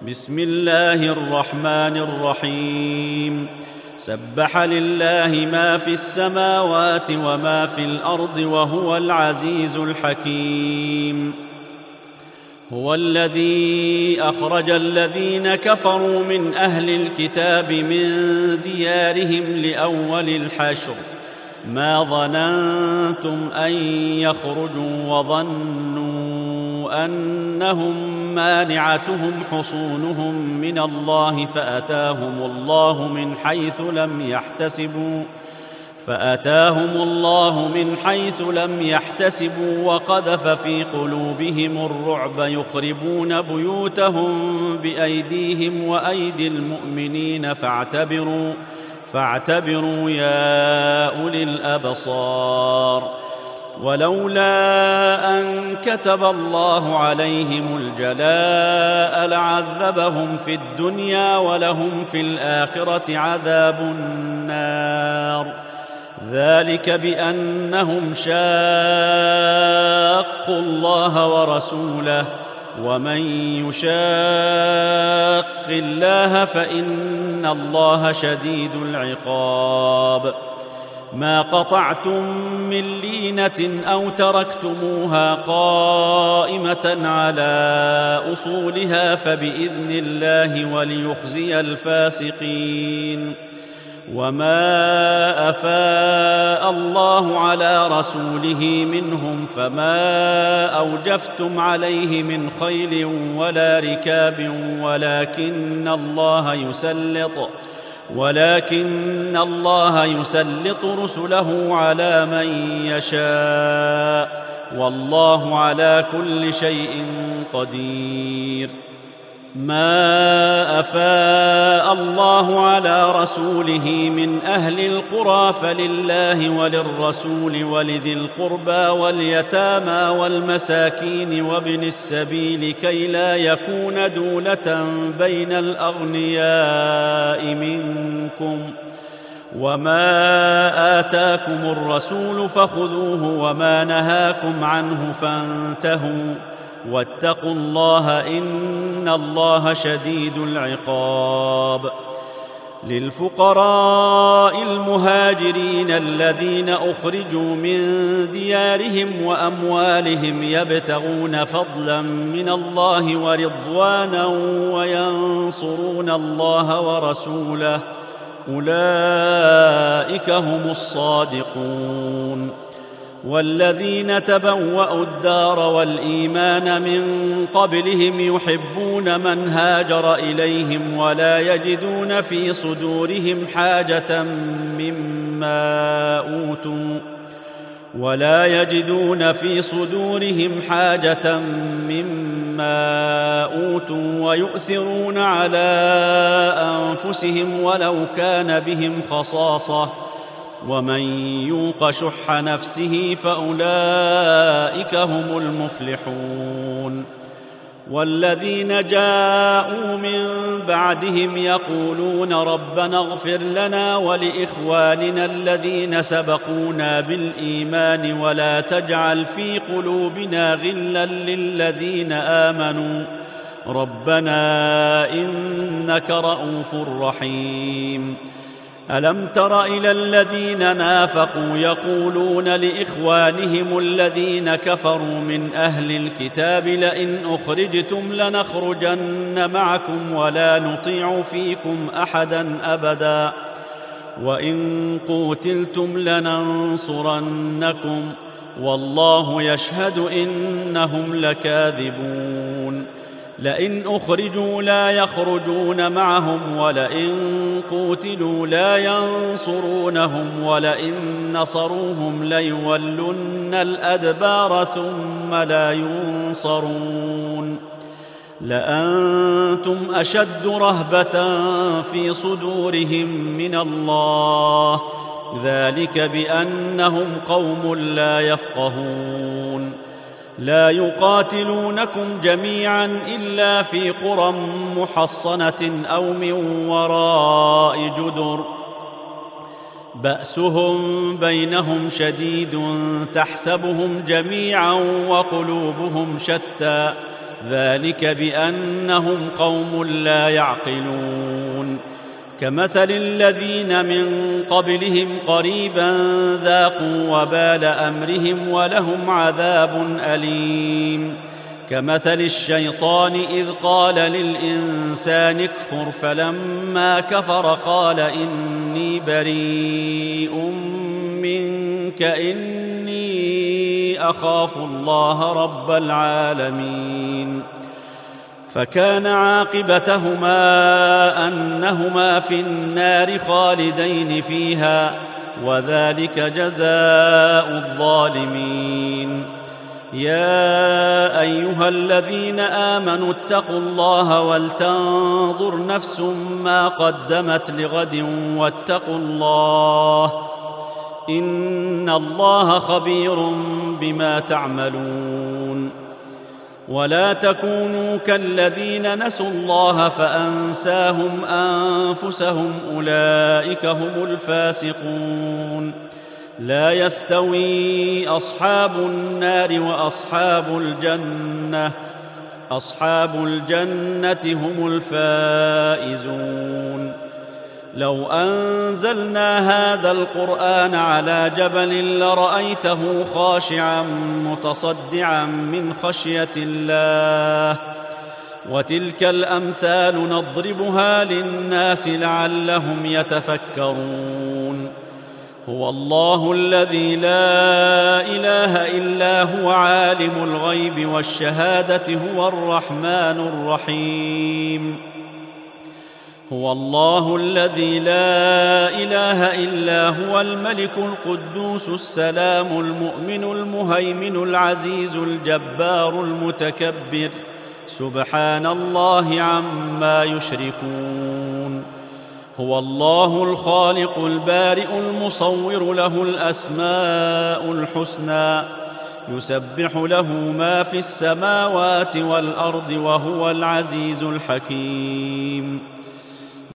بسم الله الرحمن الرحيم. سبح لله ما في السماوات وما في الأرض وهو العزيز الحكيم. هو الذي أخرج الذين كفروا من أهل الكتاب من ديارهم لأول الحشر ما ظننتم أن يخرجوا وظنوا أنهم مانعتهم حصونهم من الله فأتاهم الله من حيث لم يحتسبوا وقذف في قلوبهم الرعب يخربون بيوتهم بأيديهم وأيدي المؤمنين فاعتبروا يا أولي الأبصار. ولولا أن كتب الله عليهم الجلاء لعذبهم في الدنيا ولهم في الآخرة عذاب النار. ذلك بأنهم شاقوا الله ورسوله ومن يشاق الله فإن الله شديد العقاب. ما قطعتم من لينة أو تركتموها قائمة على أصولها فبإذن الله وليخزي الفاسقين. وما أفاء الله على رسوله منهم فما أوجفتم عليه من خيل ولا ركاب ولكن الله يسلط رسله على من يشاء والله على كل شيء قدير. ما أفاء الله على رسوله من أهل القرى فلله وللرسول ولذي القربى واليتامى والمساكين وابن السبيل كي لا يكون دولة بين الأغنياء منكم. وما آتاكم الرسول فخذوه وما نهاكم عنه فانتهوا واتقوا الله إن الله شديد العقاب. للفقراء المهاجرين الذين أخرجوا من ديارهم وأموالهم يبتغون فضلا من الله ورضوانا وينصرون الله ورسوله أولئك هم الصادقون. والذين تبوأوا الدار والإيمان من قبلهم يحبون من هاجر إليهم ولا يجدون في صدورهم حاجة مما أوتوا ويؤثرون على أنفسهم ولو كان بهم خصاصة ومن يوق شح نفسه فأولئك هم المفلحون. والذين جاءوا من بعدهم يقولون ربنا اغفر لنا ولإخواننا الذين سبقونا بالإيمان ولا تجعل في قلوبنا غلا للذين آمنوا ربنا إنك رءوف رحيم. ألم تر إلى الذين نافقوا يقولون لإخوانهم الذين كفروا من أهل الكتاب لئن أخرجتم لنخرجن معكم ولا نطيع فيكم أحدا أبدا وإن قوتلتم لننصرنكم والله يشهد إنهم لكاذبون. لئن أخرجوا لا يخرجون معهم ولئن قوتلوا لا ينصرونهم ولئن نصروهم ليولن الأدبار ثم لا ينصرون. لأنتم أشد رهبة في صدورهم من الله ذلك بأنهم قوم لا يفقهون. لا يقاتلونكم جميعا إلا في قرى محصنة أو من وراء جدر بأسهم بينهم شديد تحسبهم جميعا وقلوبهم شتى ذلك بأنهم قوم لا يعقلون. كمثل الذين من قبلهم قريبا ذاقوا وبال أمرهم ولهم عذاب أليم. كمثل الشيطان إذ قال للإنسان اكفر فلما كفر قال إني بريء منك إني أخاف الله رب العالمين. فكان عاقبتهما أنهما في النار خالدين فيها وذلك جزاء الظالمين. يا أيها الذين آمنوا اتقوا الله ولتنظر نفس ما قدمت لغد واتقوا الله إن الله خبير بما تعملون. ولا تكونوا كالذين نسوا الله فأنساهم أنفسهم أولئك هم الفاسقون. لا يستوي أصحاب النار وأصحاب الجنة أصحاب الجنة هم الفائزون. لو أنزلنا هذا القرآن على جبل لرأيته خاشعا متصدعا من خشية الله وتلك الأمثال نضربها للناس لعلهم يتفكرون. هو الله الذي لا إله إلا هو عالم الغيب والشهادة هو الرحمن الرحيم. هو الله الذي لا إله إلا هو الملك القدوس السلام المؤمن المهيمن العزيز الجبار المتكبر سبحان الله عما يشركون. هو الله الخالق البارئ المصور له الأسماء الحسنى يسبح له ما في السماوات والأرض وهو العزيز الحكيم.